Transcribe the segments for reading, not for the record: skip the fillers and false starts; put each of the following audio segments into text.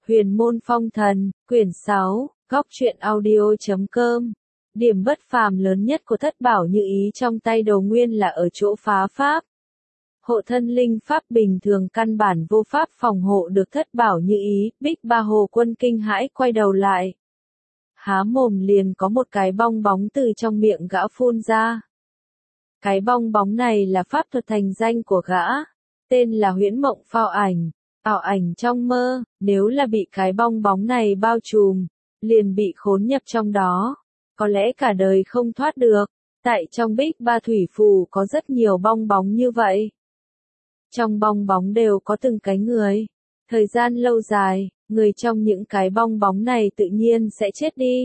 Huyền môn phong thần, quyển 6, góc truyện audio.com. Điểm bất phàm lớn nhất của thất bảo như ý trong tay Đồ Nguyên là ở chỗ phá pháp. Hộ thân linh pháp bình thường căn bản vô pháp phòng hộ được thất bảo như ý, Bích Ba Hồ Quân kinh hãi quay đầu lại. Há mồm liền có một cái bong bóng từ trong miệng gã phun ra. Cái bong bóng này là pháp thuật thành danh của gã, tên là Huyễn Mộng Phao Ảnh. Ảo ảnh trong mơ, nếu là bị cái bong bóng này bao trùm, liền bị khốn nhập trong đó, có lẽ cả đời không thoát được. Tại trong Bích Ba Thủy Phù có rất nhiều bong bóng như vậy. Trong bong bóng đều có từng cái người. Thời gian lâu dài, người trong những cái bong bóng này tự nhiên sẽ chết đi.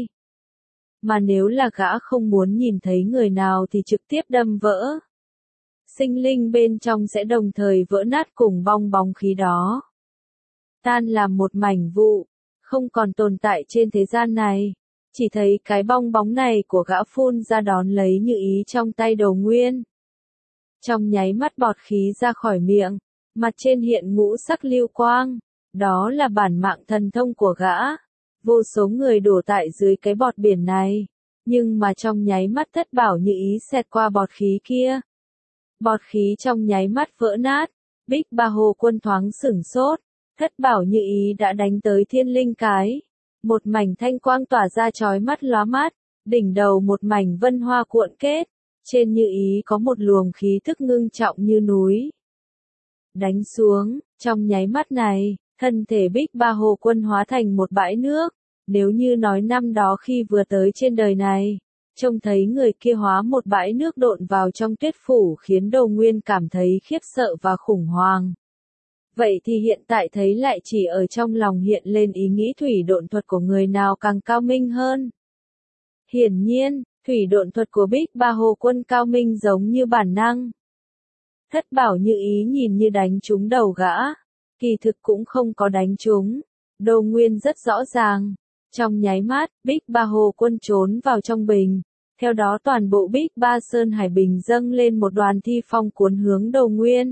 Mà nếu là gã không muốn nhìn thấy người nào thì trực tiếp đâm vỡ. Sinh linh bên trong sẽ đồng thời vỡ nát cùng bong bóng khí đó. Tan làm một mảnh vụ, không còn tồn tại trên thế gian này. Chỉ thấy cái bong bóng này của gã phun ra đón lấy như ý trong tay Đồ Nguyên. Trong nháy mắt bọt khí ra khỏi miệng, mặt trên hiện ngũ sắc lưu quang. Đó là bản mạng thần thông của gã. Vô số người đổ tại dưới cái bọt biển này. Nhưng mà trong nháy mắt thất bảo như ý xẹt qua bọt khí kia. Bọt khí trong nháy mắt vỡ nát. Bích Ba Hồ Quân thoáng sửng sốt. Thất bảo như ý đã đánh tới thiên linh cái. Một mảnh thanh quang tỏa ra chói mắt lóa mắt. Đỉnh đầu một mảnh vân hoa cuộn kết. Trên như ý có một luồng khí thức ngưng trọng như núi. Đánh xuống, trong nháy mắt này, thân thể Bích Ba Hồ Quân hóa thành một bãi nước. Nếu như nói năm đó khi vừa tới trên đời này, trông thấy người kia hóa một bãi nước độn vào trong tuyết phủ khiến Đồ Nguyên cảm thấy khiếp sợ và khủng hoảng. Vậy thì hiện tại thấy lại chỉ ở trong lòng hiện lên ý nghĩ thủy độn thuật của người nào càng cao minh hơn. Hiển nhiên, thủy độn thuật của Bích Ba Hồ Quân cao minh giống như bản năng. Thất bảo như ý nhìn như đánh trúng đầu gã, kỳ thực cũng không có đánh trúng. Đồ Nguyên rất rõ ràng. Trong nháy mắt, Bích Ba Hồ Quân trốn vào trong bình. Theo đó toàn bộ Bích Ba Sơn Hải Bình dâng lên một đoàn thi phong cuốn hướng Đồ Nguyên.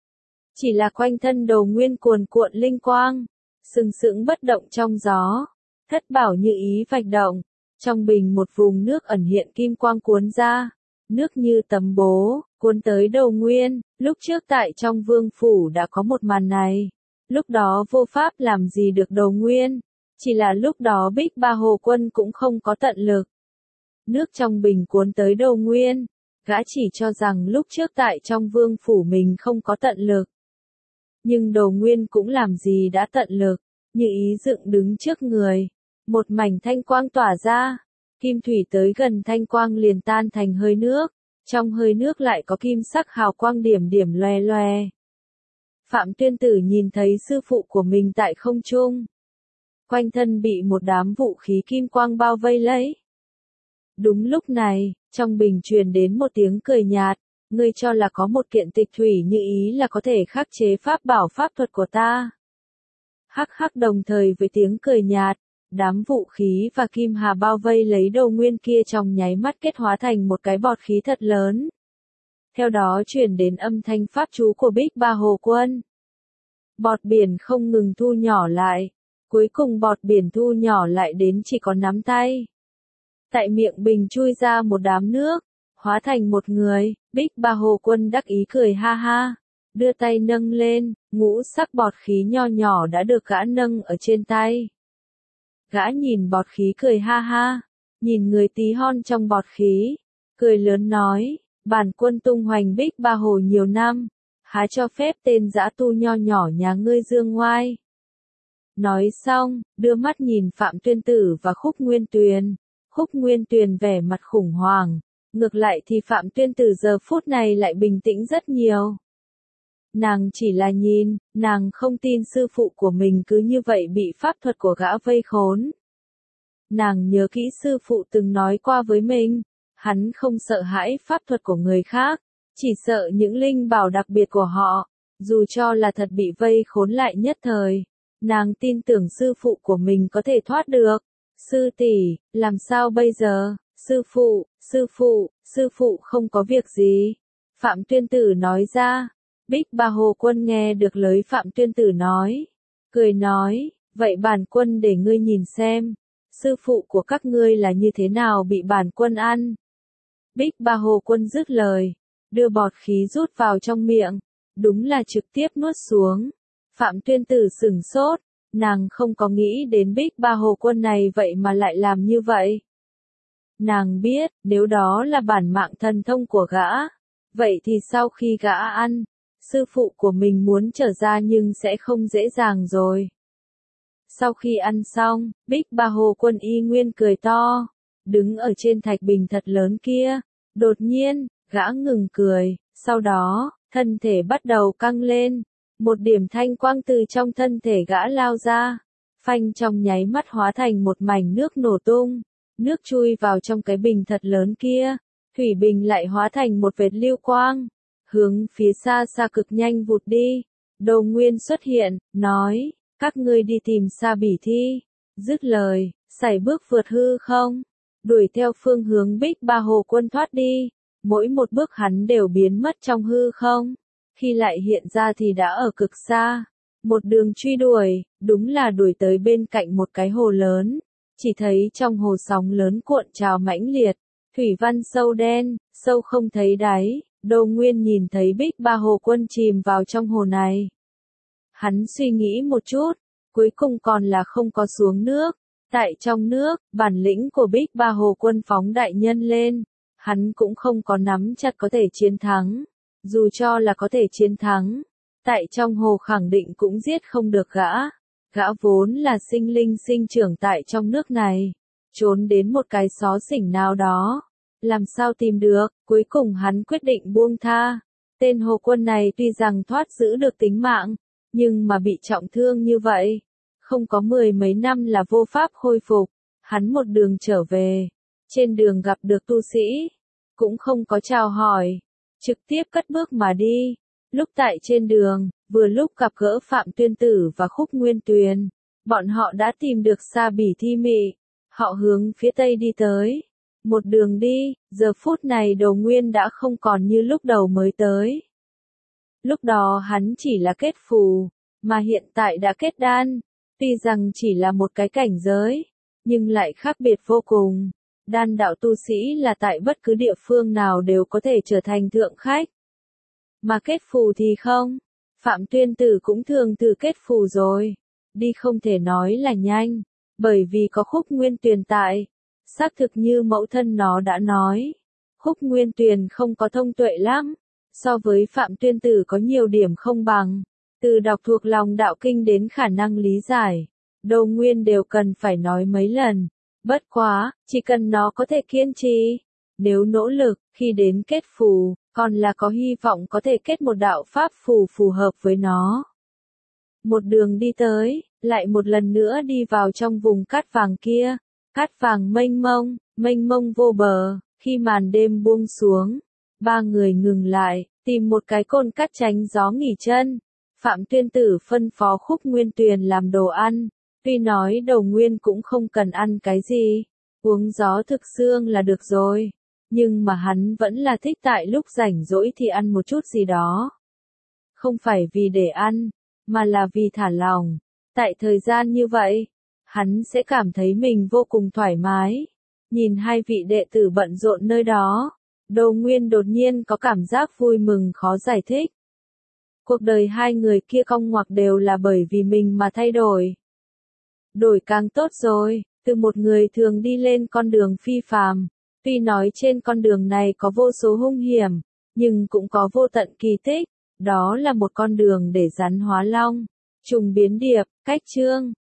Chỉ là quanh thân Đồ Nguyên cuồn cuộn linh quang, sừng sững bất động trong gió. Thất bảo như ý vạch động, trong bình một vùng nước ẩn hiện kim quang cuốn ra, nước như tấm bố, cuốn tới Đồ Nguyên. Lúc trước tại trong vương phủ đã có một màn này, lúc đó vô pháp làm gì được Đồ Nguyên, chỉ là lúc đó Bích Ba Hồ Quân cũng không có tận lực. Nước trong bình cuốn tới Đồ Nguyên, gã chỉ cho rằng lúc trước tại trong vương phủ mình không có tận lực. Nhưng Đồ Nguyên cũng làm gì đã tận lực, như ý dựng đứng trước người. Một mảnh thanh quang tỏa ra, kim thủy tới gần thanh quang liền tan thành hơi nước, trong hơi nước lại có kim sắc hào quang điểm điểm loè loè. Phạm Tuyên Tử nhìn thấy sư phụ của mình tại không trung. Quanh thân bị một đám vũ khí kim quang bao vây lấy. Đúng lúc này, trong bình truyền đến một tiếng cười nhạt. Ngươi cho là có một kiện tịch thủy như ý là có thể khắc chế pháp bảo pháp thuật của ta. Hắc hắc, đồng thời với tiếng cười nhạt, đám vũ khí và kim hà bao vây lấy Đồ Nguyên kia trong nháy mắt kết hóa thành một cái bọt khí thật lớn. Theo đó truyền đến âm thanh pháp chú của Bích Ba Hồ Quân. Bọt biển không ngừng thu nhỏ lại, cuối cùng bọt biển thu nhỏ lại đến chỉ có nắm tay. Tại miệng bình chui ra một đám nước, hóa thành một người. Bích Ba Hồ Quân đắc ý cười ha ha, đưa tay nâng lên, ngũ sắc bọt khí nho nhỏ đã được gã nâng ở trên tay. Gã nhìn bọt khí cười ha ha, nhìn người tí hon trong bọt khí, cười lớn nói, bản quân tung hoành Bích Ba Hồ nhiều năm, há cho phép tên dã tu nho nhỏ nhà ngươi dương ngoai. Nói xong, đưa mắt nhìn Phạm Tuyên Tử và Khúc Nguyên Tuyền. Khúc Nguyên Tuyền vẻ mặt khủng hoảng. Ngược lại thì Phạm Tuyên Tử giờ phút này lại bình tĩnh rất nhiều. Nàng chỉ là nhìn, nàng không tin sư phụ của mình cứ như vậy bị pháp thuật của gã vây khốn. Nàng nhớ kỹ sư phụ từng nói qua với mình, hắn không sợ hãi pháp thuật của người khác, chỉ sợ những linh bảo đặc biệt của họ, dù cho là thật bị vây khốn lại nhất thời. Nàng tin tưởng sư phụ của mình có thể thoát được. Sư tỷ, làm sao bây giờ? Sư phụ không có việc gì. Phạm Tuyên Tử nói ra. Bích Ba Hồ Quân nghe được lời Phạm Tuyên Tử nói. Cười nói, Vậy bản quân để ngươi nhìn xem, sư phụ của các ngươi là như thế nào bị bản quân ăn. Bích Ba Hồ Quân dứt lời, đưa bọt khí rút vào trong miệng, đúng là trực tiếp nuốt xuống. Phạm Tuyên Tử sửng sốt, nàng không có nghĩ đến Bích Ba Hồ Quân này vậy mà lại làm như vậy. Nàng biết, nếu đó là bản mạng thần thông của gã, vậy thì sau khi gã ăn, sư phụ của mình muốn trở ra nhưng sẽ không dễ dàng rồi. Sau khi ăn xong, Bích Ba Hồ Quân y nguyên cười to, đứng ở trên thạch bình thật lớn kia. Đột nhiên, gã ngừng cười, sau đó, thân thể bắt đầu căng lên. Một điểm thanh quang từ trong thân thể gã lao ra, phanh trong nháy mắt hóa thành một mảnh nước nổ tung. Nước chui vào trong cái bình thật lớn kia, thủy bình lại hóa thành một vệt lưu quang, hướng phía xa xa cực nhanh vụt đi. Đồ Nguyên xuất hiện, nói, các ngươi đi tìm Sa Bỉ Thi. Dứt lời, sải bước vượt hư không, đuổi theo phương hướng Bích Ba Hồ Quân thoát đi. Mỗi một bước hắn đều biến mất trong hư không, khi lại hiện ra thì đã ở cực xa. Một đường truy đuổi, đúng là đuổi tới bên cạnh một cái hồ lớn. Chỉ thấy trong hồ sóng lớn cuộn trào mãnh liệt, thủy văn sâu đen, sâu không thấy đáy. Đồ Nguyên nhìn thấy Bích Ba Hồ Quân chìm vào trong hồ này. Hắn suy nghĩ một chút, cuối cùng còn là không có xuống nước. Tại trong nước, bản lĩnh của Bích Ba Hồ Quân phóng đại nhân lên, hắn cũng không có nắm chặt có thể chiến thắng. Dù cho là có thể chiến thắng, tại trong hồ khẳng định cũng giết không được gã. Gã vốn là sinh linh sinh trưởng tại trong nước này, trốn đến một cái xó xỉnh nào đó, làm sao tìm được. Cuối cùng hắn quyết định buông tha. Tên Hồ Quân này tuy rằng thoát giữ được tính mạng, nhưng mà bị trọng thương như vậy, không có 10 mấy năm là vô pháp khôi phục. Hắn một đường trở về, trên đường gặp được tu sĩ, cũng không có chào hỏi, trực tiếp cất bước mà đi. Lúc tại trên đường, vừa lúc gặp gỡ Phạm Tuyên Tử và Khúc Nguyên Tuyền, bọn họ đã tìm được Sa Bỉ Thi Mị, họ hướng phía tây đi tới. Một đường đi, giờ phút này Đồ Nguyên đã không còn như lúc đầu mới tới. Lúc đó hắn chỉ là kết phù, mà hiện tại đã kết đan, tuy rằng chỉ là một cái cảnh giới, nhưng lại khác biệt vô cùng. Đan đạo tu sĩ là tại bất cứ địa phương nào đều có thể trở thành thượng khách. Mà kết phù thì không. Phạm Tuyên Tử cũng thường thử kết phù rồi. Đi không thể nói là nhanh, bởi vì có Khúc Nguyên Tuyền tại. Xác thực như mẫu thân nó đã nói, Khúc Nguyên Tuyền không có thông tuệ lắm, so với Phạm Tuyên Tử có nhiều điểm không bằng. Từ đọc thuộc lòng đạo kinh đến khả năng lý giải, Đồ Nguyên đều cần phải nói mấy lần. Bất quá, chỉ cần nó có thể kiên trì, nếu nỗ lực, khi đến kết phù, còn là có hy vọng có thể kết một đạo pháp phù phù hợp với nó. Một đường đi tới, lại một lần nữa đi vào trong vùng cát vàng kia. Cát vàng mênh mông vô bờ. Khi màn đêm buông xuống, ba người ngừng lại, tìm một cái côn cát tránh gió nghỉ chân. Phạm Tuyên Tử phân phó Khúc Nguyên Tuyền làm đồ ăn. Tuy nói Đồ Nguyên cũng không cần ăn cái gì, uống gió thực xương là được rồi, nhưng mà hắn vẫn là thích tại lúc rảnh rỗi thì ăn một chút gì đó. Không phải vì để ăn, mà là vì thả lòng. Tại thời gian như vậy, hắn sẽ cảm thấy mình vô cùng thoải mái. Nhìn hai vị đệ tử bận rộn nơi đó, Đồ Nguyên đột nhiên có cảm giác vui mừng khó giải thích. Cuộc đời hai người kia cong ngoặc đều là bởi vì mình mà thay đổi. Đổi càng tốt rồi, từ một người thường đi lên con đường phi phàm. Tuy nói trên con đường này có vô số hung hiểm, nhưng cũng có vô tận kỳ tích. Đó là một con đường để rắn hóa long, trùng biến điệp. Cách chương